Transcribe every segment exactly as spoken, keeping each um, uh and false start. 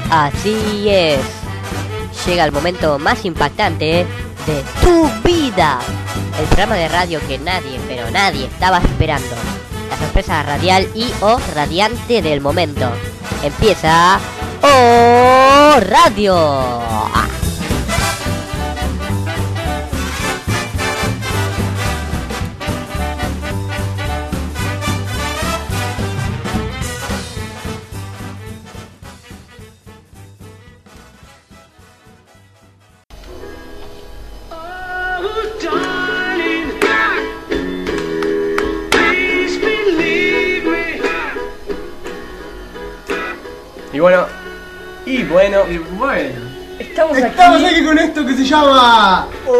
Así es. Llega el momento más impactante de tu vida. El programa de radio que nadie, pero nadie estaba esperando. La sorpresa radial y o radiante del momento. Empieza O Radio. Ah. Y bueno, y bueno, Y bueno, estamos, Estamos aquí. aquí con esto que se llama ¡Oh!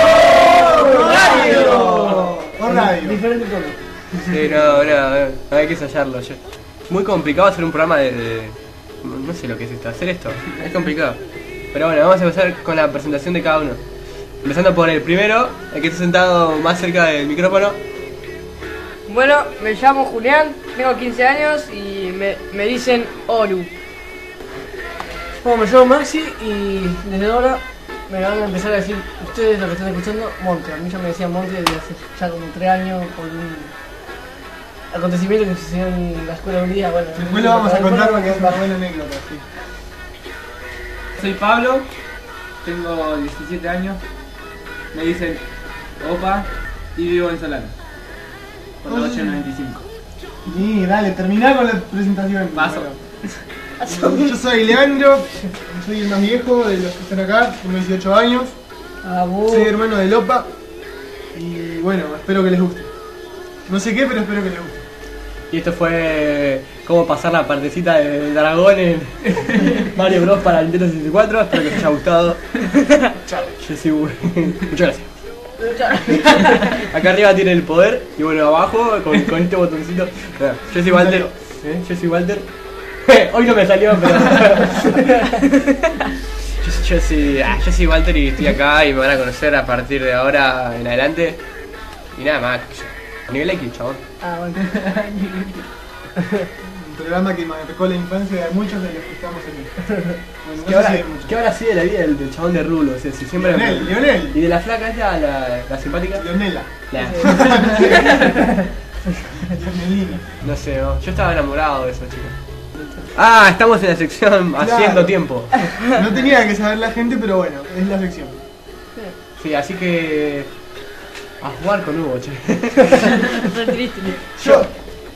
Radio. O Radio. diferente tono. Sí, no, no, no, hay que ensayarlo. Yo- Muy complicado hacer un programa de, de- No sé lo que es esto, hacer esto. Es complicado. Pero bueno, vamos a empezar con la presentación de cada uno. Empezando por el primero, el que está sentado más cerca del micrófono. Bueno, me llamo Julián, tengo quince años y me, me dicen Oru. Bueno, me llamo Maxi y desde ahora me van a empezar a decir ustedes lo que están escuchando, Monte. A mí ya me decían Monte desde hace ya como tres años por un acontecimiento que sucedió en la escuela un día. Bueno, Después lo vamos a contar porque es una buena anécdota. Sí. Soy Pablo, tengo diecisiete años, me dicen Opa y vivo en Solana, por la ocho noventa y cinco. Y dale, terminá con la presentación. Paso. Bueno, yo soy Leandro, soy el más viejo de los que están acá, tengo dieciocho años, Ah, vos. soy hermano de Lopa y bueno, espero que les guste. No sé qué, pero espero que les guste. Y esto fue cómo pasar la partecita de dragón en Mario Bros para Nintendo sesenta y cuatro. Espero que les haya gustado. Yo sí, muchas gracias. Acá arriba tiene el poder y bueno, abajo con, con este botoncito. Bueno, yo soy Walter. ¿Eh? Yo soy Walter. Hoy no me salió, pero. yo, yo, soy, ah, yo soy Walter y estoy acá y me van a conocer a partir de ahora en adelante. Y nada más. Nivel X, chabón. Ah, bueno. Un programa que marcó la infancia de muchos de los que estamos aquí. Bueno, ¿Qué no sé habrá, si de muchos. ¿Qué habrá sido de la vida del, del chabón de Rulo? O sea, si siempre Lionel, Lionel. ¿Y de la flaca esta, la, la simpática? Leonela. Nah. Leonelina. No sé, no. Yo estaba enamorado de esa chica. Ah, estamos en la sección haciendo tiempo. No tenía que saber la gente, pero bueno, es la sección. Sí, así que... A jugar con Hugo, che. Re triste. Yo.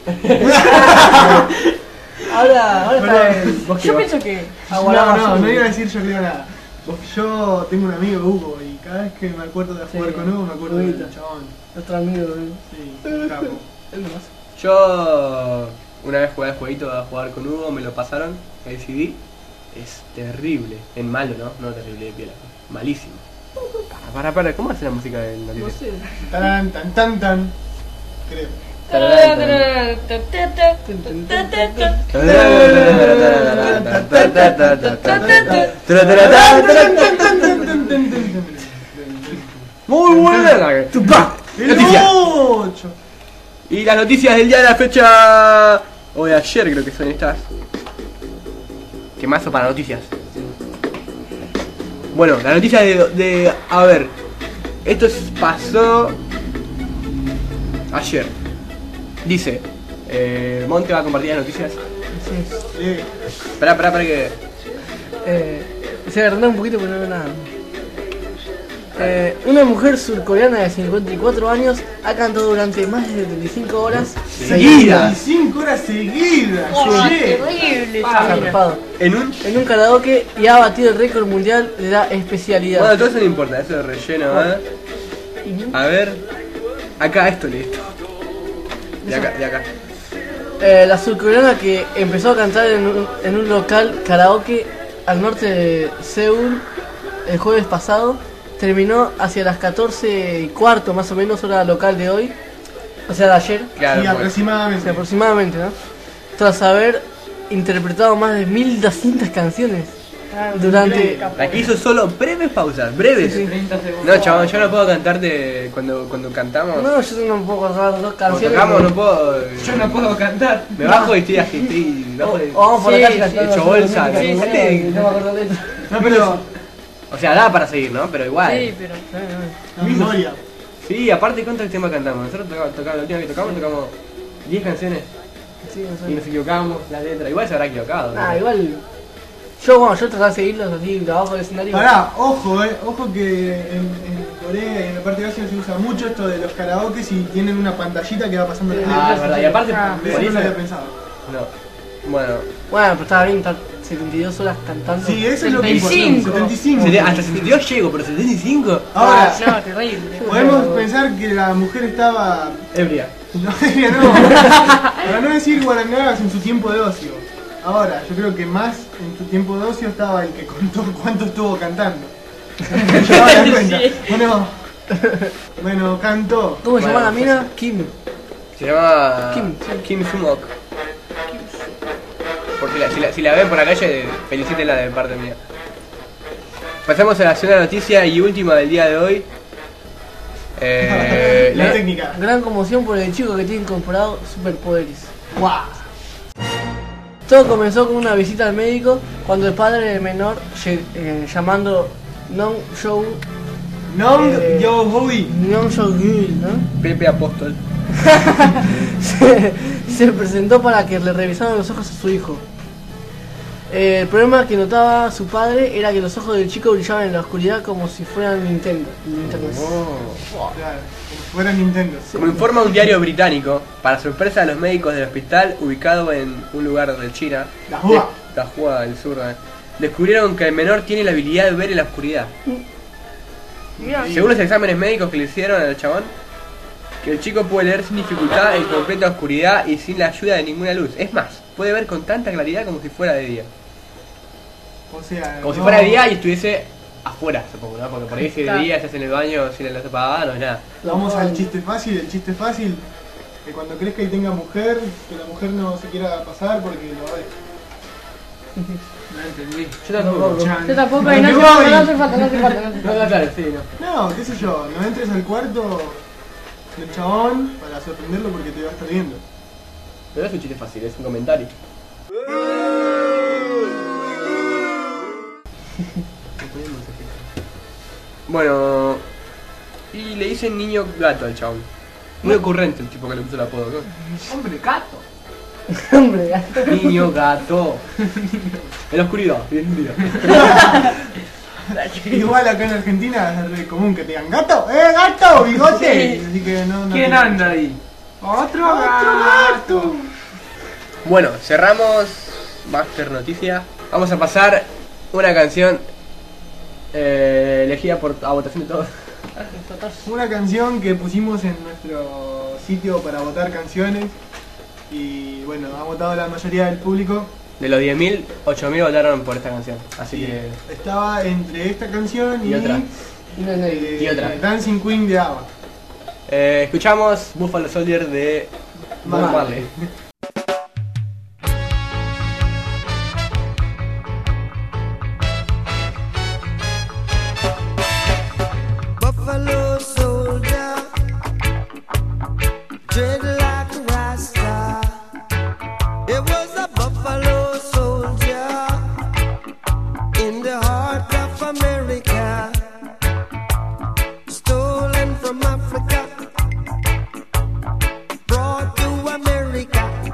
Ahora, ahora está Perdón. bien. Vos que Yo vos- pienso que No, aguardaba no, su- no iba a decir yo creo nada. Yo tengo un amigo Hugo y cada vez que me acuerdo de jugar Sí, con Hugo me acuerdo del Huguito. chabón. Otro amigo, ¿eh? Sí, un capo. Él nomás. Yo una vez jugué al jueguito a jugar con Hugo, me lo pasaron, el C D. Es terrible. En malo, ¿no? No terrible de piel. Malísimo. Para, para, para, ¿cómo hace la música del No noticiero? sé. Tan, tan, tan, tan. Creo. Muy buena. Tupac. ¡El Noticias. ocho! Y las noticias del día de la fecha. O de ayer creo que son estas. ¿Qué mazo para noticias? Bueno, la noticia de, de. A ver. Esto es- pasó. Ayer. Dice. Eh, Monte va a compartir las noticias. Sí. Sí. Esperá, esperá, esperá que. Eh, se agrandó un poquito pero no veo nada. Eh, una mujer surcoreana de cincuenta y cuatro años ha cantado durante más de setenta y cinco horas Seguida. cinco horas seguidas. Oh, Che. terrible, Ah, chabón. zarpado, En un. en un karaoke y ha batido el récord mundial de la especialidad. Bueno, todo eso no importa, eso es relleno, ¿eh? A ver. Acá esto listo. De acá, de acá. Eh, la surcoreana que empezó a cantar en un, en un local karaoke al norte de Seúl el jueves pasado, terminó hacia las catorce y cuarto más o menos hora local de hoy, o sea de ayer, Claro, Sí, pues. o aproximadamente. sea, aproximadamente, ¿no? Tras haber interpretado más de mil doscientas canciones. durante... Aquí hizo solo breves pausas, breves. Sí, sí. treinta segundos. No, chabón, yo no puedo cantarte cuando, cuando cantamos. No, yo no puedo cantar dos Cuando canciones. tocamos no puedo. Yo no puedo cantar. Me bajo y estoy así, estoy O, bajo de- o vamos por Sí, la calle sí, cantando. hecho bolsa, música, sí, no, sí. no me acuerdo la letra. No, pero. O sea, da para seguir, ¿no? Pero igual. Sí, pero. La memoria. Sí, aparte, ¿cuántos temas cantamos? Nosotros tocamos, tocamos la última que tocamos, tocamos diez canciones Sí, no sé. y nos equivocamos, la letra. Igual se habrá equivocado. Ah, ¿no? igual. Yo, bueno, yo trataba de seguirlos así abajo del escenario. Pará, ojo, eh. Ojo que en, en Corea y en la parte de Asia se usa mucho esto de los karaokes y tienen una pantallita que va pasando la Ah, es verdad. Y aparte, Ah, por Eso no eso- lo había pensado. No. Bueno, Bueno, pero estaba bien estar setenta y dos horas cantando. Sí, eso es lo que setenta y cinco. setenta y cinco. setenta hasta setenta y dos llego, pero setenta y cinco. Ahora, No, terrible. podemos pensar que la mujer estaba. Ebria. No, ella no. Para no decir guarangadas en su tiempo de ocio. Ahora, yo creo que más en su tiempo de ocio estaba el que contó cuánto estuvo cantando. Llevaba la cuenta. Sí. Bueno, bueno, cantó. ¿Cómo se Bueno, llama la mina? Kim. Se llama Kim. Kim Sumok. Porque la- si, la, si la ven por la calle, felicítenla de parte mía. Pasamos a la segunda noticia y última del día de hoy. Eh, La la- técnica. Gran conmoción por el chico que tiene incorporado superpoderes. ¡Guau! Todo comenzó con una visita al médico cuando el padre del menor, lle- eh, llamando Non Show Nong Eh, Yo Hui. Non Show Gul, ¿no? Pepe Apóstol. se, se presentó para que le revisaran los ojos a su hijo. Eh, el problema que notaba su padre era que los ojos del chico brillaban en la oscuridad como si fueran Nintendo. Nintendo. Oh. Claro, como si fuera Nintendo. Como informa un diario británico, para sorpresa de los médicos del hospital ubicado en un lugar de China, Dahua. de- Dahua del sur, eh, descubrieron que el menor tiene la habilidad de ver en la oscuridad. Mirá. Según los exámenes médicos que le hicieron al chabón, que el chico puede leer sin dificultad en completa oscuridad y sin la ayuda de ninguna luz. Es más, puede ver con tanta claridad como si fuera de día. O sea, Como si no- fuera de día y estuviese afuera, supongo, ¿no? Porque por ahí si de Claro. día estás en el baño sin la luz apagada, no es nada. Vamos al chiste fácil, el chiste fácil. Que cuando crezca y tenga mujer, que la mujer no se quiera pasar porque lo ve. No entendí. Yo tampoco. Yo tampoco, No y no te hace falta, voy. no hace falta, no hace falta. No hace falta. No, claro, sí, no. No, qué sé yo, no entres al cuarto del chabón para sorprenderlo porque te va a estar viendo. Pero no es un chiste fácil, es un comentario. Bueno, y le dicen niño gato al chabón. Muy ocurrente el tipo que le puso el apodo, ¿no? Hombre, gato. Hombre, Niño gato. En la oscuridad, bien un día. Igual acá en Argentina es re común que te digan gato, ¡eh gato! ¡Bigote! Así que no, no ¿Quién te- anda ahí? Otro ¡Otro gato. gato! Bueno, cerramos Master Noticia. Vamos a pasar una canción eh, elegida por a votación de todos. Una canción que pusimos en nuestro sitio para votar canciones. Y bueno, ha votado la mayoría del público. De los diez mil, ocho mil votaron por esta canción. Así que. Estaba entre esta canción y, Y otra. eh, Y otra. Dancing Queen de ABBA. Eh, escuchamos Buffalo Soldier de Bob Marley. Marley. Buffalo soldier, dread like a rasta. It was a buffalo soldier in the heart of America, stolen from Africa, brought to America.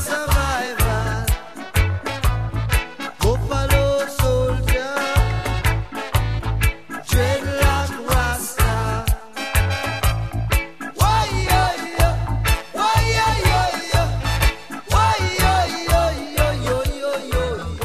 survivor, Buffalo soldier, dreadlock rasta. Why yo yo, why yo yo yo, why yo yo yo yo yo yo,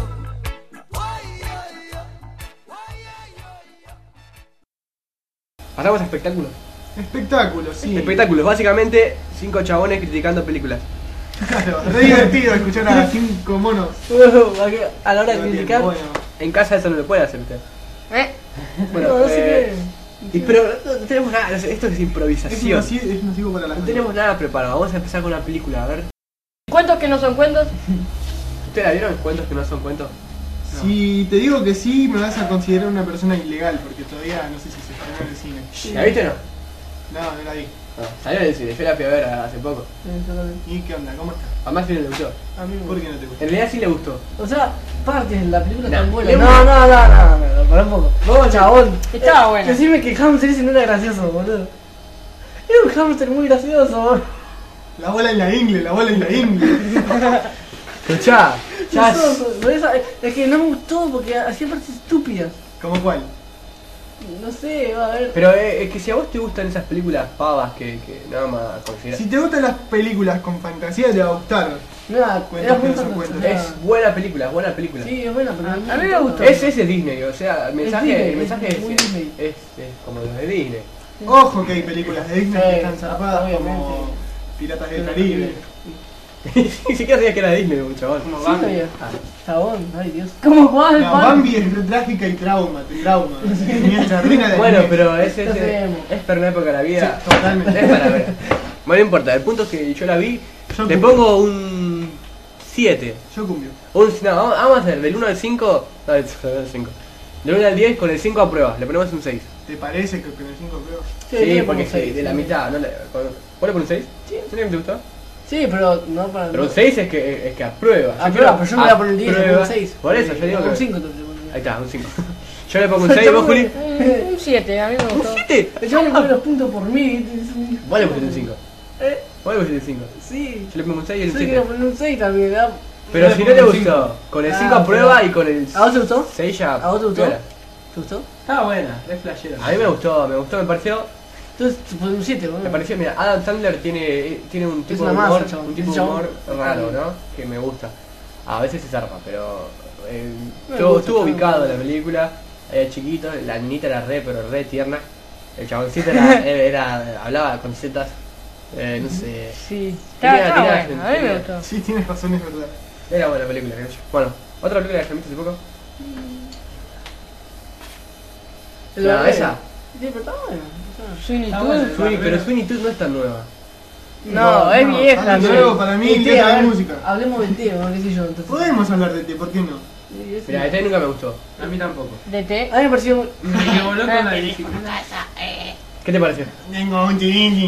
why yo yo, why yo yo yo. Pasamos a espectáculos. Espectáculos, sí. Espectáculos, básicamente cinco chabones criticando películas. Claro, re divertido escuchar a cinco monos. A la hora de criticar. Bueno, En casa eso no lo puede hacer usted. ¿Eh? Bueno, no, no sé eh, qué. y, pero no, no tenemos nada, esto es es improvisación. nocivo, es nocivo para la No gente. tenemos nada preparado, vamos a empezar con una película, a ver. ¿Cuentos que no son cuentos? ¿Ustedes la vieron? ¿Cuentos que no son cuentos? Si te digo que sí, me vas a considerar una persona ilegal, porque todavía no sé si se estrenó en el cine. ¿La viste o no? No, no la vi. No, salió en el cine, yo la fui a ver hace poco. ¿Y qué onda? ¿Cómo está? A más no le gustó. A mí me ¿Por gusta. qué no te gusta? En realidad sí le gustó. O sea, partes de la película No, están buenas. le- No, no, no, no, no, no, para un poco. Vamos, Chabón. Estaba buena. Decime que Hamster ese no era gracioso, boludo. Era un hamster muy gracioso, boludo. La bola en la ingle, la bola en la ingle. Escuchá, ya es- Gracioso, pero esa- Es que no me gustó porque hacía partes estúpidas. ¿Cómo cuál? No sé, va a ver. Pero eh, es que si a vos te gustan esas películas pavas que, que nada más consideras. Si te gustan las películas con fantasía, te va a gustar. Nada, Cuentos era que muy no son fantasiosa. cuentos. Es buena película, es buena película. Sí, es buena, pero A- no a mí me gustó. gustó. Es ese Disney, o sea, el mensaje, Disney, el mensaje es es, muy es, Disney. es- es como los de Disney. Ojo que hay películas de Disney Sí, que están zarpadas como obviamente. Piratas del Caribe. Ni siquiera sabía que era Disney, un chabón. Como Sí, Bambi. sabía. Chabón, ay Dios. ¿Cómo jugás al No, pan? Bambi es re trágica y trauma, te trauma. Tenía te arruina la Bueno, niñez. pero es, es, Está es, bien. es para una época de la vida. Sí, totalmente. Es para ver. Bueno, no importa, el punto es que yo la vi, Yo le cumplo. pongo un siete. Yo cumbio. Un, no, vamos, vamos a hacer del uno al cinco. No, del cinco. Del uno al diez con el cinco a prueba, le ponemos un seis. ¿Te parece que con el cinco creo? Sí, le porque pongo seis, sí, de la sí. mitad. No le, con, ¿Vos le pones un seis? Sí. ¿Sí que te gustó? Sí, pero no para. Pero un seis es que, es que aprueba. Ah, quiero pero, pero yo me voy a poner el diez, le pongo un aprueba. seis. Por eso, yo digo que. Un cinco entonces. Ahí está, un cinco. Yo le pongo un seis, ¿vos, Juli? Un un siete, a mí me ¿Un gustó. siete? El chaval le pone los puntos por mí. Vos le pusiste un cinco. Eh, Vos le pusiste un cinco. sí. Yo le pongo un seis y él Yo un quiero siete. poner un seis también, ¿verdad? Pero Yo si le no le pongo un gustó, con el Ah, cinco aprueba pero- y con el ¿A vos te gustó? seis ya. ¿A vos te gustó? piola. ¿Te gustó? Estaba buena, es flashero. A mí me gustó, me gustó, me pareció. Entonces te pones un siete, boludo. Me pareció, mira, Adam Sandler tiene, tiene un tipo una de masa, humor, chabón. un tipo de Ese humor chabón. raro, ¿no? Que me gusta. A veces se zarpa, pero eh, Me estuvo, gusta, estuvo chabón. ubicado en la película, era chiquito, la niñita era re, pero re tierna. El chaboncito era, era hablaba con setas, eh, no sé. Sí, Tenía- estaba, estaba tenía- buena, a mí me tenía- gustó. Sí, tienes razón, es verdad. Era buena película, creo yo. Bueno, otra película que viste hace poco. El No, bebé. esa. Sí, pero está bueno. o sea. Sweeney Está Todd. bueno. Sweeney, pero Sweeney Todd no es tan nueva. No, es vieja. algo sí. nuevo para mí, Y, tío, letra a de ver, música. Hablemos del tema, qué sé yo. Entonces. Podemos hablar de ti, ¿por qué no? Sí, ese- Mira, este nunca me gustó. A mí tampoco. De té. A mí me pareció muy. Me que voló con la bicicleta. ¿Qué te pareció? Tengo un chirinchi.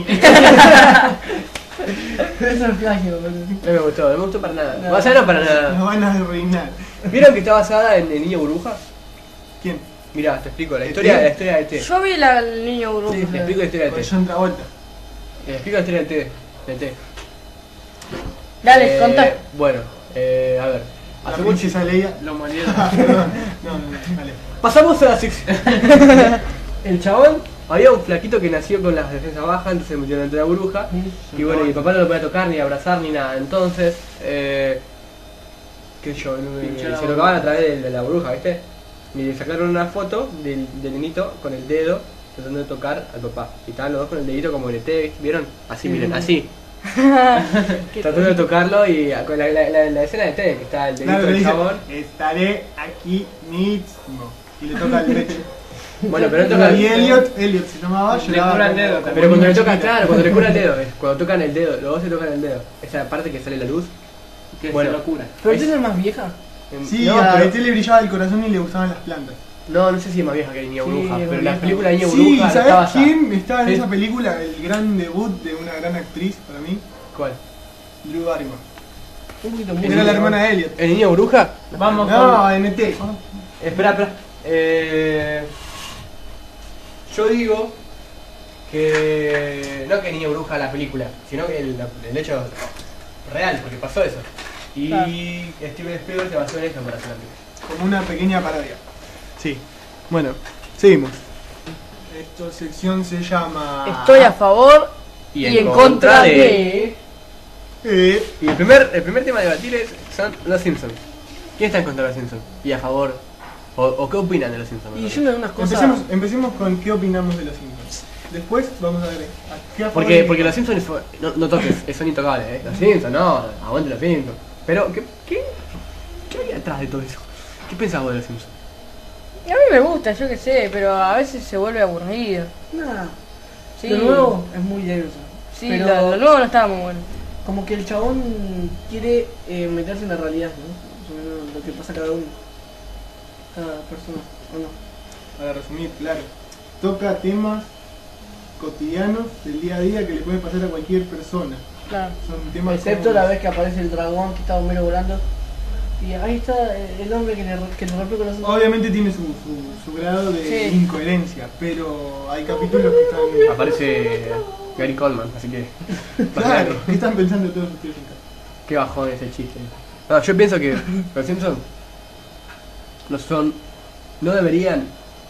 Eso es plagio, boludo. No me gustó, no me gustó para nada. No. O sea, no para Nos nada. van a arruinar. ¿Vieron que está basada en el niño burbuja? ¿Quién? Mirá, te explico la ¿E T? historia, la historia del té. Yo vi la, el niño burbuja. Sí, Te explico la historia del Con té. John Travolta. Te explico la historia del té. Del té. Dale, Eh, contá. Bueno, eh, a ver. La Hace mucho. princesa Leia. Lo molieron. Ah, perdón. No, no, no, dale. Pasamos a la sección. El chabón, había un flaquito que nació con las defensas bajas, entonces se metió dentro de la burbuja. Y bueno, y el papá no lo podía tocar, ni abrazar, ni nada. Entonces, eh, qué sé yo, no, Pinchó eh, la se lo acaban a través de, de la burbuja, ¿viste? Y le sacaron una foto del, del nenito con el dedo tratando de tocar al papá. Y estaban los dos con el dedito como el E T, ¿vieron? Así, miren, así. Tratando de tocarlo y con la, la, la, la escena de T, que está el dedito Claro, le del dice, chabón. estaré aquí mismo. Y le toca el pecho. Bueno, pero no toca Y Elliot, Elliot se llamaba, Le lloraba cura el como- dedo como también. Pero cuando le niño toca, chiquito. claro, cuando le cura el dedo, es cuando tocan el dedo, los dos se tocan el dedo. Esa parte que sale la luz. Que Bueno. se lo cura. Pero Es- tiene más vieja. en- Sí, no, a pero- Betel le brillaba el corazón y le gustaban las plantas. no, no sé si es más vieja que Niña Sí, Bruja, es pero más la vieja. película de Niña Sí, Bruja ¿sabes estaba basada- quién estaba en Sí. esa película? El gran debut de una gran actriz para mí, ¿Cuál? Drew Barrymore. Un poquito muy. Era la hermana de Elliot. ¿El Niño Bruja? Vamos No, N T. Espera, espera. Eh, yo digo que no que Niño Bruja la película, sino que el, el hecho real, porque pasó eso. Y Claro. Steven Spielberg se basó en esto para hacer la película. Como una pequeña parodia. Sí. Bueno, seguimos. Esta sección se llama... Estoy a favor Y y, en contra de... Eh, Y el primer, el primer tema a debatir es, son los Simpsons. ¿Quién está en contra de los Simpsons? ¿Y a favor? ¿O, o qué opinan de los Simpsons? Y yo me unas cosas. empecemos, empecemos con qué opinamos de los Simpsons. Después vamos a ver a qué a favor Porque, y- porque los Simpsons, fue- no, no toques, son intocables, ¿eh? Los Simpsons, no, aguante los Simpsons. Pero, ¿qué, qué, qué hay atrás de todo eso? ¿Qué pensás vos de los Simpsons? A mí me gusta, yo qué sé, pero a veces se vuelve aburrido. Nada. Sí, Lo nuevo es muy denso. sí, pero lo, lo nuevo no estaba muy bueno. como que el chabón quiere eh, meterse en la realidad, ¿no? Más o menos lo que pasa a cada uno. Cada persona, ¿o no? Para resumir, claro. Toca temas cotidianos del día a día que le puede pasar a cualquier persona. Claro. Son temas Excepto como- la vez que aparece el dragón que está Homero volando. Y ahí está eh, el hombre que le, que le rompe con los Obviamente tiene su, su, su grado de Sí. incoherencia, pero hay capítulos que están... Aparece Gary Coleman, así que... Claro, ¿qué están pensando todos ustedes en casa? Qué bajón ese chiste. No, yo pienso que los Simpsons no son... No deberían...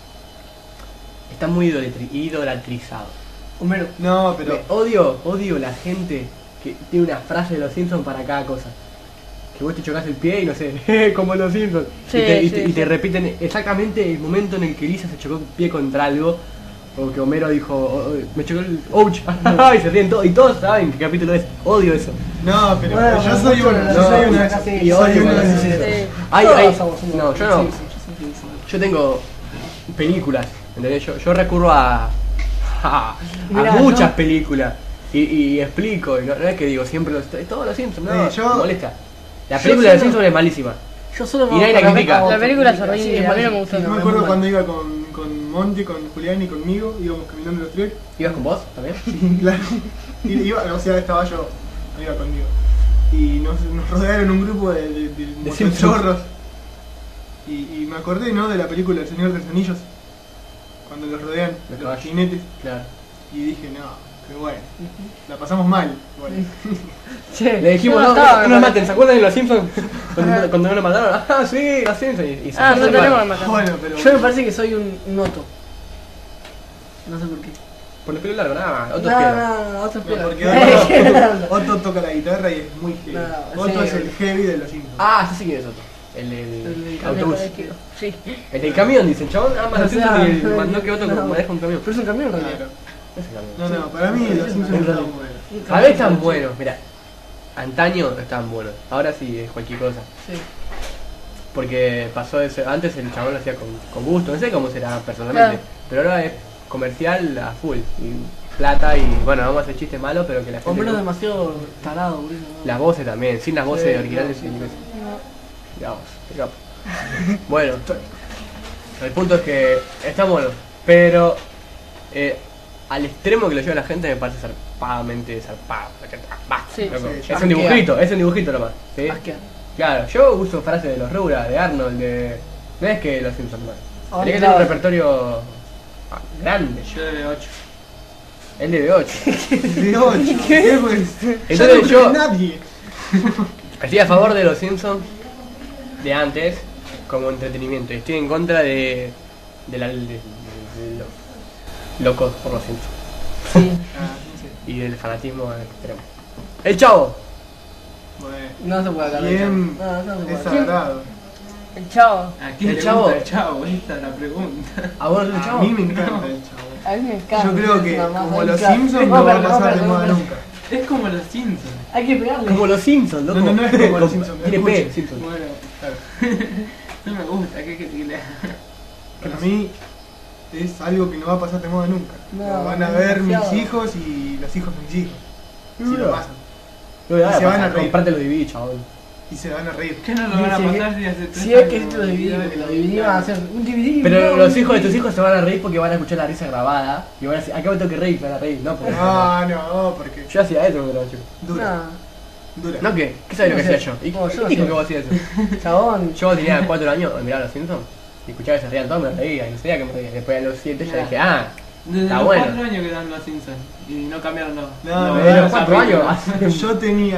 Están muy idolatri- idolatrizados. Homero. No, pero... Me odio, odio la gente que tiene una frase de los Simpsons para cada cosa. Que vos te chocas el pie y no sé, como los Simpsons. Sí, y te, y sí, te- y sí. te repiten exactamente el momento en el que Lisa se chocó el pie contra algo. O que Homero dijo, "Oh, oh, me chocó el ouch", y se ríen todos. Y todos saben qué capítulo es. Odio eso. No, pero Bueno, yo pero soy mucho uno, lo- yo no, soy uno de acá esos. sí, y Soy odio uno de cuando esos. dicen Sí. eso. Ay, Todos ay, somos uno. no, yo no. Sí, sí, yo sí, sí. Yo tengo películas, ¿entendés? Yo, yo recurro a, a, a Mirá, muchas ¿no? películas y, y explico, y no, no es que digo siempre los, todos los Simpsons, no, Eh, yo- me molesta. La yo película de solo- Simpsons es malísima. Yo solo Y nadie la para ver critica. a otro. La película es Sí, horrible, es a mí no me malísima. gustó. Sí, Yo me es acuerdo muy cuando mal. iba con, con Monty, con Julián y conmigo, íbamos caminando los tres. ¿Ibas con vos también? Claro. Y iba, o sea, estaba yo, iba conmigo. Y nos, nos rodearon un grupo de, de, de motochorros. Y, y me acordé, ¿no? De la película El Señor de los Anillos. Cuando los rodean, Los los caballos. jinetes. Claro. Y dije, no, qué bueno. La pasamos mal. Bueno. Che, Le dijimos, yo no, estaba, no, no me nos parece. maten, ¿se acuerdan de los Simpsons? Cuando, cuando no nos mataron, ah, sí, los Simpsons. Y, y se Ah, fue no mal. tenemos que matar. Bueno, pero... Yo me parece que soy un, un Otto. No sé por qué. Por el pelo largo, nada más, otros No, pelos. no, no, Otto No, espera. porque Eh, Otto, Otto toca la guitarra y es muy heavy. No, Otto sí. es el heavy de los Simpsons. Ah, sí, sí, quién es otro. El del El del autobús. camión. Sí. El del camión, dice el chabón, ama los O sea, Simpsons y mandó que otro no. maneja un camión. Pero es un camión en realidad. Claro. Ese camión. No, no, para mí los Simpsons están buenos. A veces están buenos, mira. Antaño estaban buenos, ahora sí es cualquier cosa. Sí. Porque pasó de ser, antes el chabón lo hacía con, con gusto, no sé cómo será personalmente, Claro. pero ahora es comercial a full, y plata y bueno, vamos a hacer chistes malos, pero que la gente... Homero es le- demasiado tarado, boludo. Las voces también, sin las voces Sí, originales no. en inglés. Digamos, qué capo. Bueno, el punto es que están buenos, pero eh, al extremo que lo lleva la gente me parece zarpadamente zarpado. Basta, Sí, loco. sí, es un dibujito, es un dibujito nomás. ¿sí? Asquea. Claro, yo uso frases de los Rugrats, de Arnold, de... No es que los Simpsons no. Ah, Tenés que tener claro. un repertorio ah, grande. Yo de ocho. El de ocho. De ocho. ¿Qué pues? Ya Entonces no yo- cree nadie. Estoy a favor de los Simpsons de antes como entretenimiento. Y estoy en contra de, de, la, de, de- de los locos por los Simpsons. Sí. Ah, no sé. Y del fanatismo extremo. ¡El Chavo! Bueno. No se puede hablar. Bien No, no se puede. desagrado. El chavo. ¿A quién El le chavo. gusta el chavo? Esta es la pregunta. ¿A vos no el A Chavo? mí me encanta el chavo. A mí me encanta. Yo creo que Es una como masa, los claro. Simpsons No, no va a pero, pasar no, de moda pero, nunca. Es como los Simpsons. Hay que pegarle. Como los Simpsons, loco. No, no, no es como los Con- Simpsons, Tiene escucha. P, Simpsons. Bueno, Claro. no me gusta, ¿qué querés que le haga? Para mí es algo que no va a pasar de moda nunca. No, Lo van a es ver mis demasiado. hijos y los hijos de mis hijos. Si Mira. lo pasan. No, ya, Y se van a pasar, reír. comprarte los D V D, chabón. Y se van a reír. ¿Qué no lo van a Sí, pasar si hace tres Si es que años? esto lo dividí, porque lo dividí van a hacer un D V D. Pero no, los un hijos de D V D. tus hijos se van a reír porque van a escuchar la risa grabada. Y van a decir, acá me tengo que reír, se van a reír. No, porque... No, no, porque Yo hacía eso cuando era chico. dura. No, Dura. ¿No qué? ¿Qué sabes lo que No sé. hacía yo? ¿Y No, yo no dijo sé. que vos hacías eso? chabón. Yo tenía cuatro años, miraba los Simpsons y escuchaba que se reían todos, me reía, y no sabía que me reía. Después a los siete ya Ya. dije, ah, Desde está los bueno. cuatro años que dan los Simpsons y no cambiaron los. No, los- no, de los los cuatro capítulos. años. Yo tenía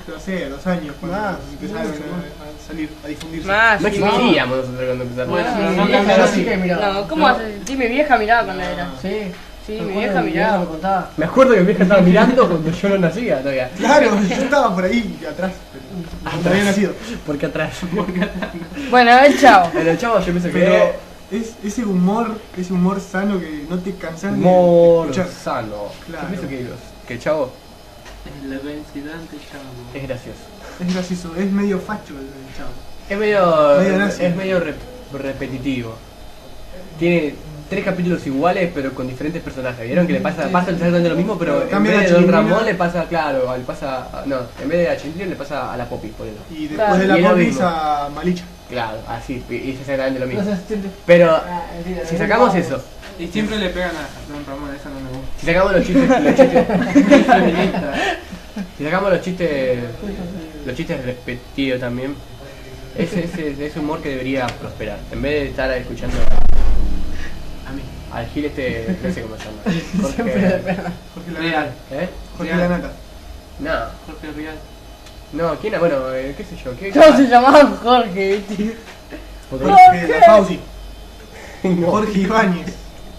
no sé, dos años cuando Más, empezaron mucho a, a salir, a difundirse. Más. No sí, existíamos nosotros cuando empezamos. Bueno, Sí, no, mi no vieja cambiaron. era chica y miraba. No, ¿cómo hace? Sí, mi vieja miraba cuando era. Sí. Sí, Me mi acuerdo, vieja mi miraba. me contaba. Me acuerdo que mi vieja estaba mirando cuando yo no nacía todavía. Claro, yo estaba por ahí atrás, pero no había nacido. Porque atrás. Bueno, el chavo. En el chavo yo pienso que Pero es ese humor, ese humor sano que no te cansás de humor escuchar. sano. Claro. Yo pienso que, los- que el chavo El incidente, chavo. es gracioso. Es gracioso, es medio facho el, el chavo. Es medio, Medio nazi. es medio rep- repetitivo. Tiene tres capítulos iguales pero con diferentes personajes. ¿Vieron que le pasa, pasa exactamente lo mismo pero en Cambia vez la de Don Chilindrina. Ramón le pasa, claro, le pasa, a- no, en vez de a Chilindrina le pasa a la Poppy, por eso. Y después Claro. de Y la es lo popis mismo. a Malicha. Claro, así, y es exactamente lo mismo. Los asistentes. Pero Ah, mentira, si no, sacamos no. eso, Y siempre le pegan a Don Ramón, eso no me gusta. si sacamos los chistes, los chistes, Es feminista. si sacamos los chistes, los chistes repetidos también, ese ese ese humor que debería prosperar. En vez de estar escuchando a, A mí. al Gil este, no sé cómo se llama. Siempre le Jorge, pega. Jorge Real. Lanata. ¿eh? Jorge Real. Lanata. No, Jorge Rial. no, ¿quién? Bueno, eh, qué sé yo, ¿qué? ¿Cómo se llamaba Jorge, tío? Porque- Jorge La Fauci. No. Jorge Ibáñez.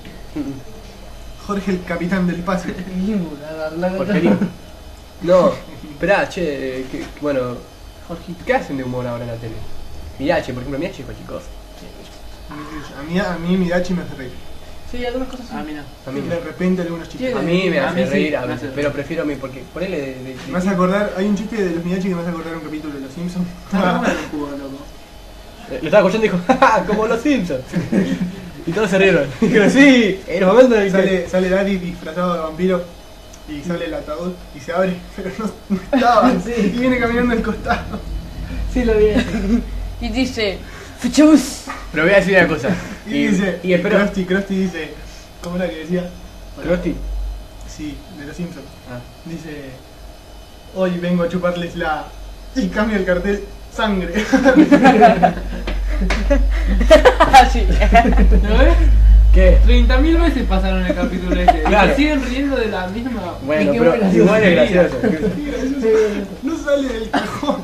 Jorge el capitán del espacio. La- la- la- Jorge Lim. No, esperá, che, eh, que- que- bueno, Jorgito. ¿qué hacen de humor ahora en la tele? Mirache, por ejemplo, Mirache es cualquier cosa. A mí, a mí Midachi me hace reír. Sí, algunas cosas sí. A mí no. A mí, De repente algunos chistes. Tiene- a mí me A hace mí sí, reír, a me veces, hace reír. pero prefiero a mí, porque ponele de, de, de- Me hace acordar, hay un chiste de los Midachi que me hace acordar un capítulo de Los Simpsons. Ah, bueno, el cubo, loco. Eh, lo estaba escuchando y dijo, ¡ja, como los Simpsons! Y todos se rieron. Dijeron, sí, en el momento en el que... Sale, sale Daddy disfrazado de vampiro y sale el ataúd y se abre, pero no, no estaba. Sí. Y viene caminando al costado. Sí, lo vi. Y dice, Fuchus. Pero voy a decir una cosa. Y, dice, y espero... Krusty, Krusty dice, ¿cómo era que decía? Krusty. Sí, de Los Simpsons. Ah. Dice, hoy vengo a chuparles la... Y cambia el cartel, sangre. Así. ¿Lo ves? ¿Qué? treinta mil veces pasaron el capítulo este. Claro. Y se siguen riendo de la misma. Bueno, qué pero bueno. igual es gracioso. No sale del cajón.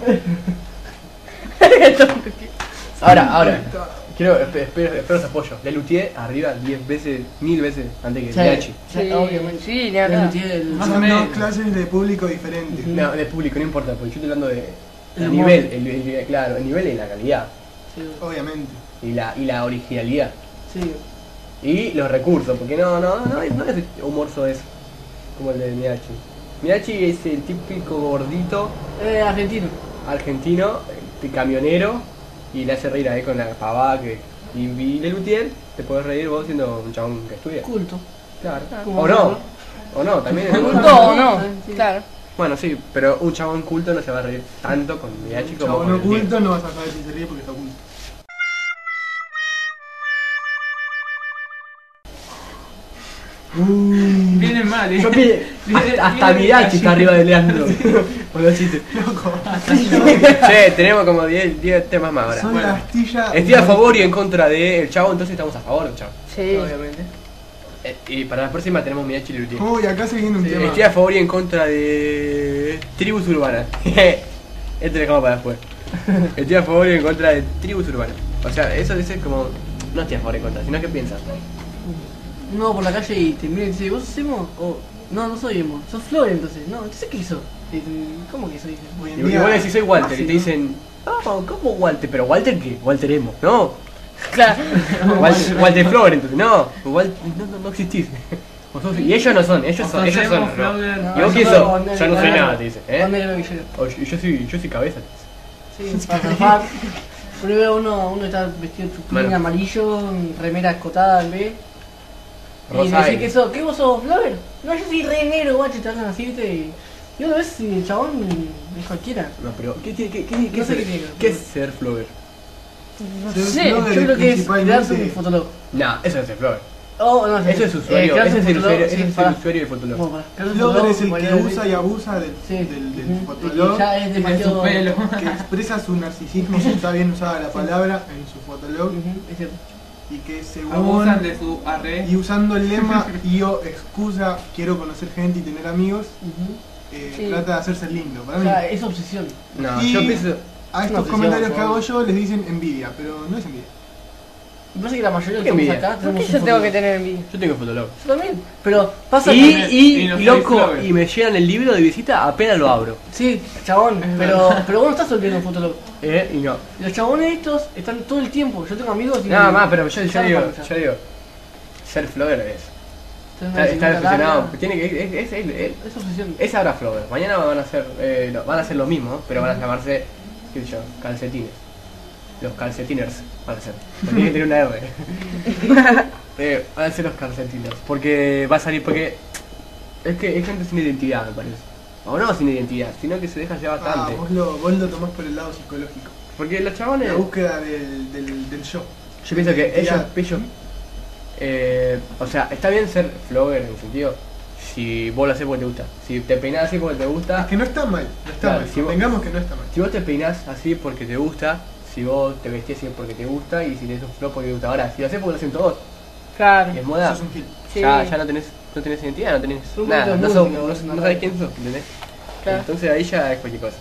Ahora, ahora. Quiero, espe- espero, espero su apoyo. Lelutier arriba diez veces, mil veces antes que Sí. Mirachi. Sí, Obviamente. sí, ni acá. El- Más o Son menos. dos clases de público diferentes. No, de público, no importa, porque yo estoy hablando de El el humor. nivel, el, el- claro, el nivel y la calidad. Sí, Obviamente. Y la, y la originalidad. sí. Y los recursos, porque no, no, no, es- no es humor soez como el de Mirachi. Mirachi es el típico gordito Eh, argentino. argentino, eh, camionero, y le hace reír ahí con la pavada que. Y, y Lelutier, te podés reír vos siendo un chabón que estudia. Culto. Claro. Como O no, o no, también es ¿Culto bueno. o no? Sí. Claro. Bueno, sí, pero un chabón culto no se va a reír tanto con Mirachi como Chabón con Lelutier. oculto no vas a saber si se ríe porque está oculto. Vienen mal, eh. Yo pide, Viene- hasta, hasta viene Mirachi está gallina. arriba de Leandro. Con los chistes. Loco. Che, tenemos como diez temas más ahora. Son Bueno, la astilla. estoy a favor y en contra del chavo, entonces estamos a favor del chavo. Sí. Obviamente. Eh, y para la próxima tenemos Mirachi y Lelutier. Uy, acá se viene un tema. Estoy a favor y en contra de tribus urbanas. Este lo dejamos para después. Estoy a favor y en contra de tribus urbanas. O sea, eso dice como. No estoy a favor y en contra, sino que piensas. No, por la calle y te miran y te dicen, ¿vos sos emo? O, no, no soy emo. Sos Flor entonces. No, entonces ¿qué sos? Y dicen, ¿cómo que soy? Hoy en Y, y día- vos le decís soy Walter Ah, sí, y te ¿no? dicen. Ah, ¿cómo Walter? Pero Walter qué? Walter emo. No. Claro. Walter, Walter Flor entonces. No. Walter, no, no, no existís. Vos sos- y ellos no son, ellos son, ellos son. Conocemos, No. Flauder. ¿Y vos quién yo sos? soy Yo no soy negro. nada, te dice. ¿eh? Con negro villero. O yo, yo soy, yo soy cabeza. te dice. Sí, para zafar. Primero uno, uno está vestido de chupín Bueno. amarillo, remera escotada en B. Y Rosa decís aire. que sos, ¿qué vos sos, Flower? No, yo soy re negro, guacho, te hablan así, ¿viste? Y y uno ves y el chabón es cualquiera. No, pero ¿qué, qué, qué, qué, qué No sé es, qué tiene. ¿qué es ser Flower? No Ser sé, Flower yo creo que es principalmente- crearse un fotolog. No, eso es ser Flower. Oh, no, Eso es usuario, crearse ese es un el fotolog, usuario, sí, ese es el pará. usuario de Fotolog. No, pará. Crearse un Flogger fotolog, es el que bailar, usa y abusa del, Sí. del, del Ujú. Y fotolog, que ya es De su demasiado. pelo. que expresa su narcisismo, si está bien usada la palabra, en su fotolog, Ujú, es cierto. y que según... Abusan de su arre. Y usando el lema, yo excusa, quiero conocer gente y tener amigos, Ujú. eh, Sí. trata de hacerse lindo. Para O mí. sea, es obsesión. No, Y yo pienso. a no, estos pues, comentarios sí, que vamos, hago yo les dicen envidia, pero no es envidia. Me parece que la mayoría de ¿Qué los que estamos envidia? acá ¿Por tenemos qué yo un tengo que Fotolog. tener envidia? Yo tengo Fotolog. Yo también. Pero pasa Y, que. y, y los y loco, Flowers. y me llegan el libro de visita apenas lo abro. Sí, chabón. Pero, pero vos no estás todo el tiempo en Fotolog. Eh, y no. Los chabones estos están todo el tiempo. Yo tengo amigos y. Nada más, pero yo, yo ya no digo, pasan ya. yo digo, ser flogger es. Tienen Está, una está bicicleta obsesionado. larga. Tiene que, es, es, es, es, Es obsesión. es ahora flogger. Mañana van a hacer, eh, no, van a hacer lo mismo, pero van a llamarse, qué sé yo, calcetines. Los calcetiners van a ser. Porque tiene que tener una R. eh, van a ser los calcetiners. Porque va a salir, porque es que hay gente sin identidad, me parece. O no sin identidad, sino que se deja llevar Ah, bastante. vos lo, vos lo tomás por el lado psicológico. Porque los chabones. La búsqueda del, del, del yo. Yo pienso que ellos, Identidad. ellos eh, o sea, está bien ser flogger en el sentido, si vos lo haces porque te gusta. Si te peinás así porque te gusta, Es que no está mal, no está Claro, mal. si vos- Tengamos que no está mal. si vos te peinás así porque te gusta, si vos te vestís así porque te gusta y si tenés un flow porque te gusta. Ahora, si lo haces porque lo hacen todos, Claro. y es moda, Sos un gil. Sí. ya, ya no tenés, no tenés identidad, no tenés Un nada, poquito no, de sos- música, no- vos, no una sabés radio. quién sos, ¿entendés? Claro. Entonces ahí ya es cualquier cosa.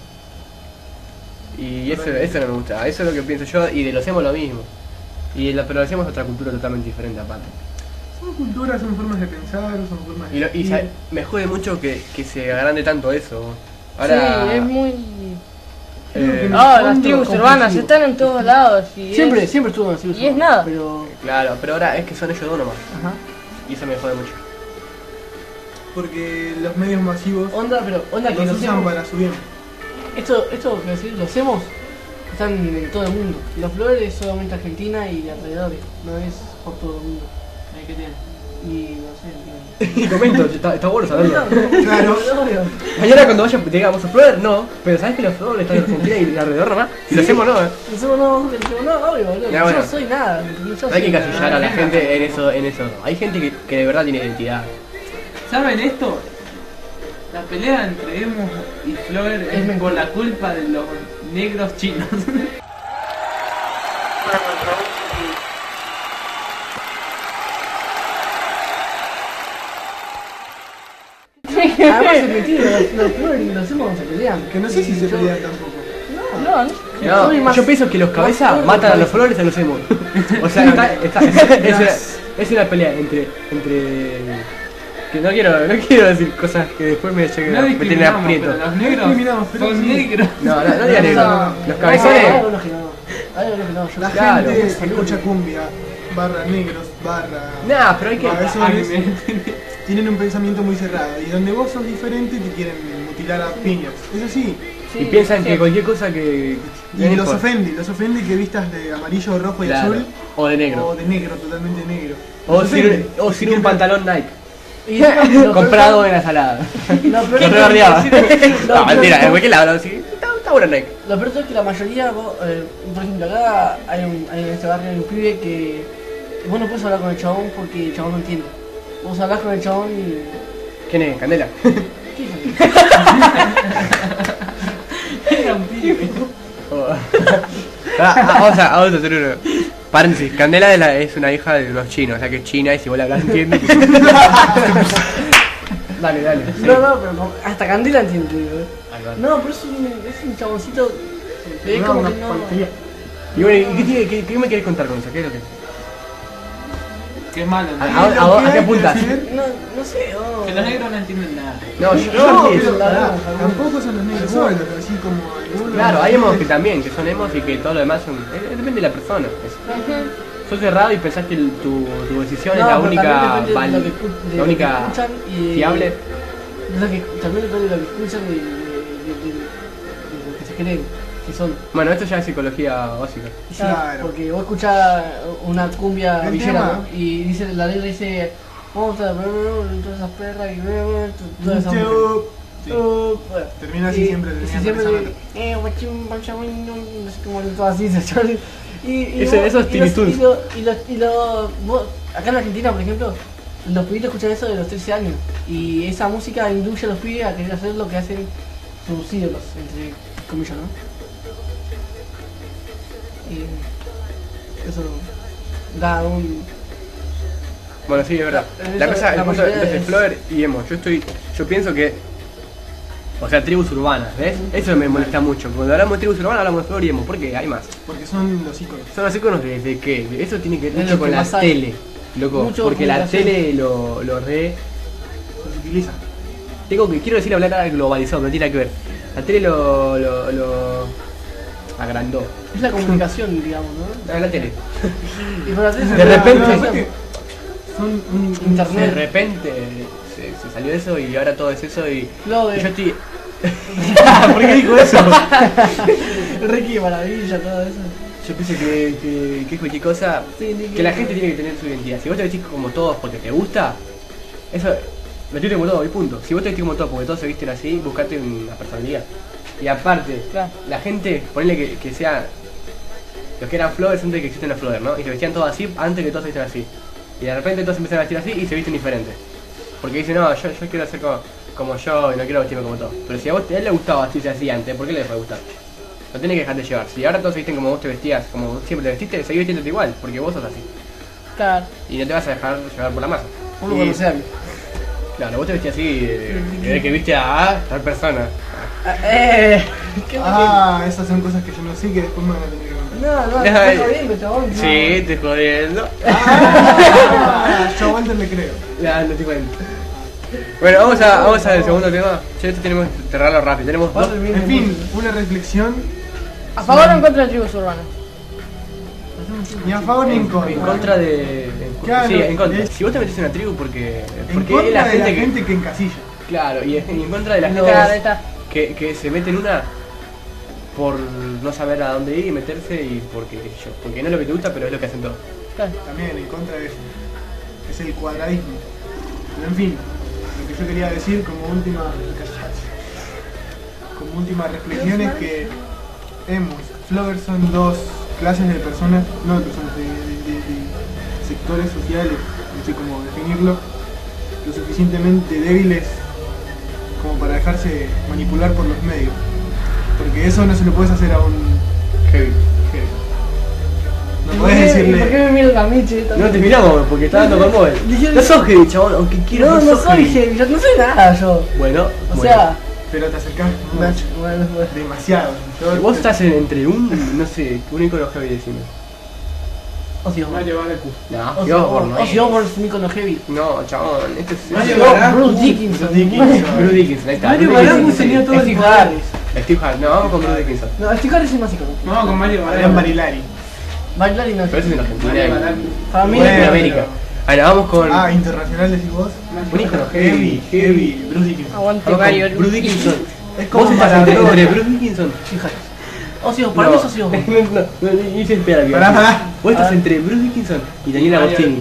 Y eso, eso no me gusta, eso es lo que pienso yo, y de lo hacemos lo mismo. Y la, pero lo hacemos otra cultura totalmente diferente aparte. Son culturas, son formas de pensar, son formas de. Y, lo- y vestir. sa- me jode mucho que, que se agrande tanto eso. Ahora, Sí, es muy. eh, Ah, las fondo tribus compulsivo. urbanas están en todos lados. Y Siempre, es- siempre estuvo así. y es nada. Pero. claro, pero ahora es que son ellos dos nomás. Ajá. Y eso me jode mucho. Porque los medios masivos Onda, pero. Onda que los lo usan hacemos. para su bien. Esto, esto que decir, lo hacemos. Están en todo el mundo. Y los flores es solamente Argentina y alrededores. No es por todo el mundo. Ahí que tiene. Y no sé, entiendo. Y comento, está, está bueno saberlo. Claro. Mañana cuando vaya, digamos, a Flor, no. Pero sabes que los Flor están en Argentina y alrededor nomás. Y lo hacemos, no, eh. Nosotros no, nosotros no, obvio, boludo. Ya, Yo bueno. no soy nada. Yo No hay que soy encasillar a la gente en eso, en eso. Hay gente que, que de verdad tiene identidad. ¿Saben esto? La pelea entre Emo y Flogger Es es mentira. por la culpa de los negros chinos. Además es mentira, los, los flores y los hacemos se pelean. Que no sé si se Yo- pelean tampoco. No, no. No, Soy más- yo pienso que los cabezas más- matan a los Flores y a los Emos. O sea, está, está, es, es una, es una pelea entre, entre. Que no quiero, no quiero decir cosas que después me lleguen No a meter en discriminamos, aprieto. pero los No negros discriminamos, pero son sí. negros. No, no, no diga negro. No, Los Hay cabezones. algunos que no. Hay algunos que no. Yo La Claro. gente Saludos. escucha cumbia, barra negros, barra. Nah, pero hay que. cabezones, tienen un pensamiento muy cerrado. Y donde vos sos diferente te quieren mutilar a piñas. Es así. Y piensan que cualquier cosa que. Y los ofende, los ofende que vistas de amarillo, rojo y Claro. azul. O de negro. O de negro, totalmente negro. O Los sin, ofende. o sin un pantalón Nike. Y encima, lo Comprado peor- en la salada. Lo peor Lo es que- rebardeaba. lo No, peor- mentira, en cualquier lado, sí. Está, está bueno Nike. Lo peor es que la mayoría, vos, eh, por ejemplo, acá hay, un, hay en este barrio hay un pibe que vos no puedes hablar con el chabón porque el chabón no entiende. Vos hablás con el chabón y. ¿Quién es? Candela. ¿Qué es eso? Era un pibe. Oh. Ah, ah, vamos, a, vamos a hacer uno. Paréntesis, Candela es, la- es una hija de unos chinos, o sea que es china y si vos la hablas entiendes. Dale, dale. sí. No, no, pero como- hasta Candela entiende. eh. Ahí va. No, pero es un, es un chaboncito. Es No, como una que no. faltería. Y bueno, ¿y qué, tiene- qué- qué me querés contar con eso? ¿Qué es lo que? Qué malo. A- ¿no? a- Lo a- que ¿a qué hay que apuntas? hacer- No, no sé, oh. Que los negros no entienden nada. No, yo, yo No, sí. pero la- pará, la- tampoco son los negros solos, así como algunos. Claro, hay emos que también, que son emos y que todo lo demás son. eh, depende de la persona. Es- sos cerrado y pensás que el- tu, tu decisión No, es la pero única también depende de val- lo que escu- de la lo que única escuchan y- fiable. de lo que, también depende de lo que escuchan y de, de, de- de lo que se creen que son. Bueno, esto ya es psicología básica. Y sí, Claro. porque vos escuchás una cumbia El villera, tema- ¿no? Y dice, la letra dice, vamos a todas esas perras y todas esas mujeres. Chau. Sí. Uh, bueno. Termina así Y- siempre, y termina siempre con esa de- nota. eh, guachín, guachín, no sé cómo todo así, se llama. Y, y Ese- vos- eso es y Tiny los- Toons. Y lo, y lo, y lo- vos- acá en Argentina, por ejemplo, los pibitos escuchan eso de los trece años. Y esa música induce a los pibes a querer hacer lo que hacen sus ídolos, entre comillas, ¿no? Y eso da un... Bueno, sí, es verdad. La- La eso- cosa, la el punto mayoría es es- Explorer y Emo. Yo estoy, yo pienso que O sea, tribus urbanas, ¿ves? Eso me molesta mucho. Cuando hablamos de tribus urbanas hablamos de Flor y Emo. ¿Por qué? Hay más. Porque son los íconos. Son los iconos de, de qué? Eso tiene que ver Es mucho lo con que la más hay. tele, loco. Mucho Porque la comunicación. tele lo, lo re... Los utiliza. Tengo que, quiero decir hablar algo globalizado, no tiene nada que ver. La tele lo, lo, lo agrandó. Es la comunicación, digamos, ¿no? La, la tele. Y por hacer eso, De la- repente- la- aparte, son un, un- De Internet. repente se, se salió eso y ahora todo es eso y, Lo de- y yo estoy... ¿Por qué dijo eso? Ricky de Maravilla, todo eso. Yo pienso que, que, que es cualquier cosa, Sí, ni que la gente tiene que tener su identidad. Si vos te vestís como todos porque te gusta, eso, vestirte como todos y punto. Si vos te vestís como todos porque todos se visten así, buscate una personalidad. Y aparte, Claro. la gente, ponele que, que sea, los que eran flores antes de que existen los flores, ¿no? Y se vestían todos así antes que todos se visten así. Y de repente todos se empiezan a vestir así y se visten diferentes. Porque dicen, no, yo, yo quiero ser como, como yo y no quiero vestirme como todos. Pero si a vos a él le gustaba vestirse así antes, ¿por qué le dejó de gustar? No tenés que dejar de llevar. Si ahora todos se visten como vos te vestías, como vos siempre te vestiste, seguís vistiéndote igual, porque vos sos así. Claro. Y no te vas a dejar llevar por la masa. Uno Y- cuando sea. Claro, vos te vestías así, eh, desde que viste a tal persona. Eh, ¿qué Ah, esas son cosas que yo no sé que después me van a tener que contar. No, no, Ay. está jodiendo, chabón. no. Sí, te jodiendo. Ah, yo a Walter le creo. Ya, no te cuento. Bueno, vamos a, vamos al segundo tema. Ya esto tenemos que cerrarlo rápido. Tenemos dos. En fin, una reflexión ¿A favor o en contra de tribus urbanas? ni a favor ni en En contra. contra de. en- Claro, sí, en contra. es- Si vos te metes en una tribu porque. En Porque contra es la de gente la que. gente que encasilla. Claro, y, y en contra de la gente Claro, ahí está. que, que se mete en una por no saber a dónde ir y meterse y porque qué sé yo, porque no es lo que te gusta, pero es lo que hacen todos. Claro. También en contra de eso. Es el cuadradismo. Pero en fin, lo que yo quería decir como última como última reflexión es que hemos, Floggers son dos clases de personas, no de personas, de, de- de- de sectores sociales, no sé cómo definirlo, lo suficientemente débiles como para dejarse manipular por los medios. Porque eso no se lo puedes hacer a un Heavy. jefe. No ¿Y podés por qué- decirle. ¿y ¿Por qué me miras a mí, che? No te miramos porque está dando con móvil. Dije- No sos heavy, chabón, aunque quieras. No, no sos soy heavy, yo no soy nada yo. Bueno, O bueno. sea, Pero te acercás mucho. bueno, bueno. Demasiado. Yo- Vos estás en- entre un, no sé, un icono heavy, decime. Ozzy Osbourne. Mario Baracu. No, Ozzy Ozzy Osbourne, Osbourne. Ozzy Osbourne es un icono heavy. no, chabón, este es. Mario es- Baracu. Bruce Dickinson. Bruce Dickinson. Bruce Dickinson, ahí está. Mario Bruce Baracu Dickinson, tenía sí. todos los Steve poderes. Harris. Steve Harris, no, vamos con Bruce Dickinson. No, Steve Harris es más icono. Vamos con Mario Adrián Baracu. Barilari. Bailar y no. Pero eso es en Argentina. Mario y- Baracu. Para mí, Bueno, en América. Ahora vamos con Ah, internacional decís vos. un icono Heavy, heavy, heavy. heavy. Bruce Dickinson. Aguante Vamos Mario. con Bruce Dickinson. Es como Vos estás entre, Maradona. entre Bruce Dickinson. Steve Harris. Ozzy Osbourne, para mí es Ozzy Osbourne. No, no, no, no, ni se espera que- Pará, pará. Vos estás Ah. entre Bruce Dickinson y Daniel Agostini.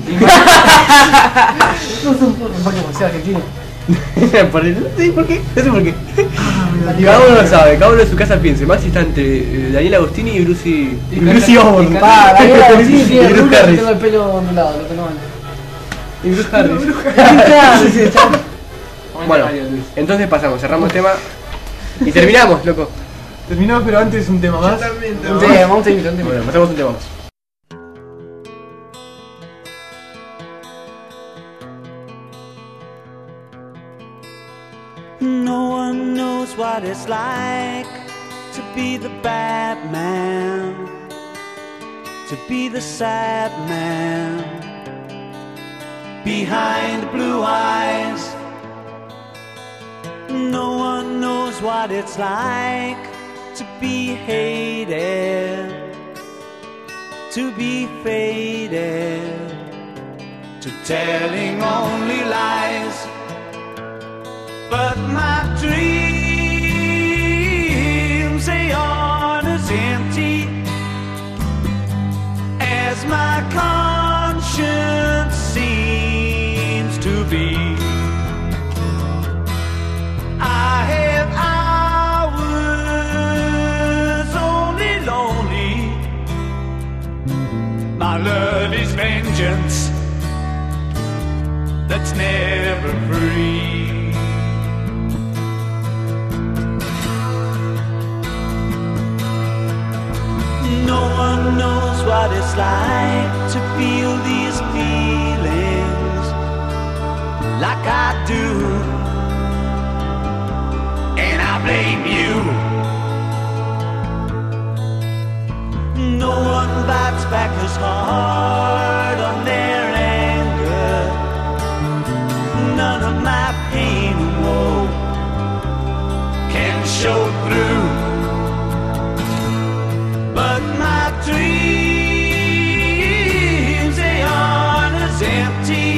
No son un parque demasiado argentino. Por el- sí, ¿por qué? No sé por qué. Ah, me dolió. Cada uno lo sabe, cada uno en su casa piense. Maxi está entre eh, Daniel Agostini y Bruce y Y Bruce Cata- Osborne. y Pa, Daniel Agostini Y tiene Bruce rulos y Harris. tengo el pelo ondulado, lo que no vale. Y Bruce Harris. Claro, sí, chao. Aguante Bueno, Mario, Luis. entonces pasamos, cerramos el tema y terminamos, loco. Terminó, pero antes un tema más. Sí, vamos a seguir, un tema. Bueno, pasamos un tema más. No one knows what it's like to be the bad man, to be the sad man behind blue eyes. No one knows what it's like to be hated, to be faded, to telling only lies. But my dreams, they aren't as empty as my conscience seems to be. I have hours only lonely. My love is vengeance that's never free. No one knows what it's like to feel these feelings like I do. And I blame you. No one bites back as hard on their anger. None of my pain and woe can show through. But my dreams, they aren't as empty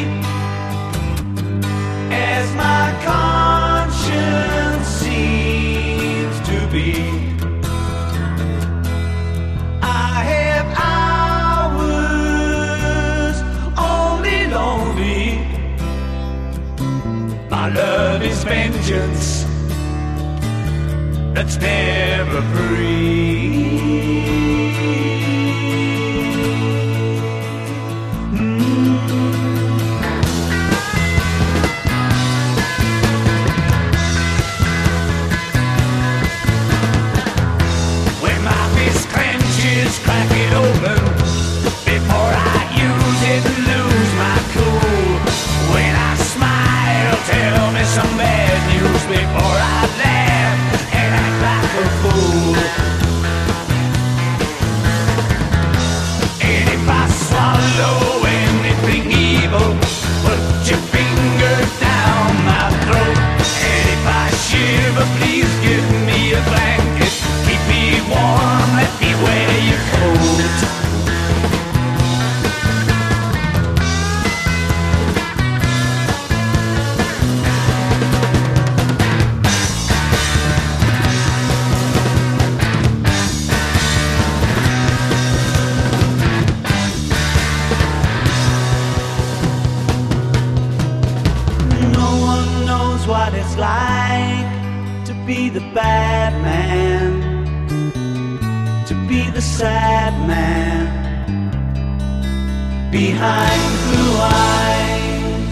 as my conscience seems to be. I have hours only lonely. My love is vengeance that's never free. Crack it open before I use it and lose my cool. When I smile, tell me some bad news before I laugh and act like a fool. And if I swallow anything evil, put your finger down my throat. And if I shiver, please give me a blanket. Keep me warm, let me wear your coat. No one knows what it's like to be the bad man, to be the sad man behind blue eyes.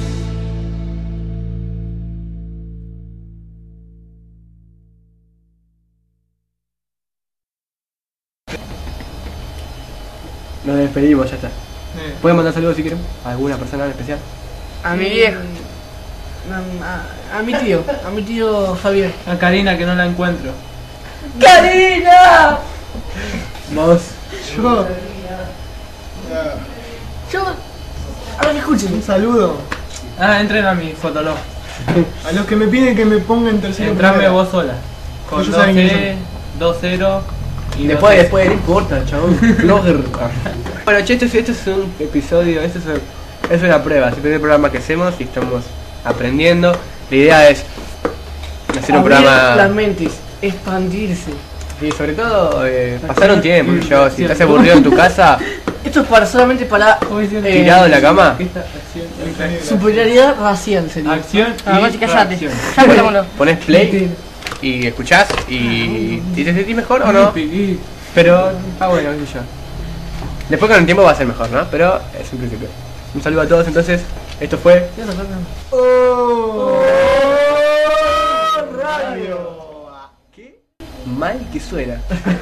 Nos despedimos, ya está. Eh, ¿Pueden mandar saludos si quieren? ¿A alguna persona en especial? A mi viejo. A, a- a mi tío, a mi tío Javier. A Karina que no la encuentro. ¡Karina! Vos. Yo. Ah, Yo. A ver, escuchen. un saludo Ah, entren a mi Fotolog. a los que me piden que me ponga en tercero. Entrame primera. vos sola. Con Ellos dos saben quiénes E, dos cero y Después, dos E. después, no importa, chabón. Blogger. Bueno, che, esto, es- esto es un episodio, esto es, un- es una prueba, es el primer programa que hacemos y estamos aprendiendo. La idea es hacer un Abrir programa las mentes, expandirse. y sobre todo eh, pasar un tiempo, que yo, si estás aburrido en tu casa, Esto es para, solamente para eh, tirado en la cama, ¿Qué está? Acción y reacción. superioridad racial sería. Acción Ah, y Mati, callate. reacción. Ya contámoslo. pones play y escuchás y, y te sentís mejor o no, Piqui. pero está bueno, qué sé yo. Después con el tiempo va a ser mejor, ¿no? Pero es un principio. Un saludo a todos entonces, esto fue Oh, radio. ¿Qué? Mal que suena.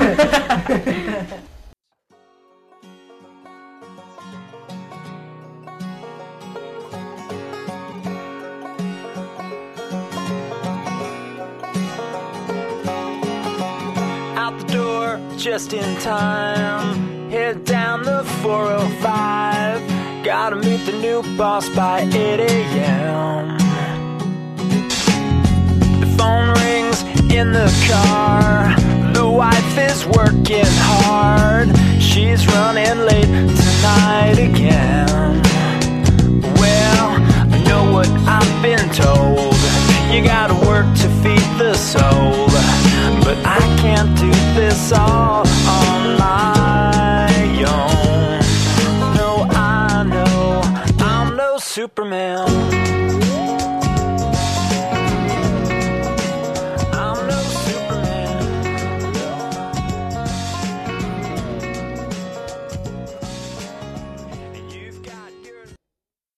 Out the door just in time. Head down the four oh five. Gotta meet the new boss by eight a.m. The phone rings in the car. The wife is working hard. She's running late tonight again. Well, I know what I've been told. You gotta work to feed the soul. But I can't do this all on my own. No, I know I'm no Superman.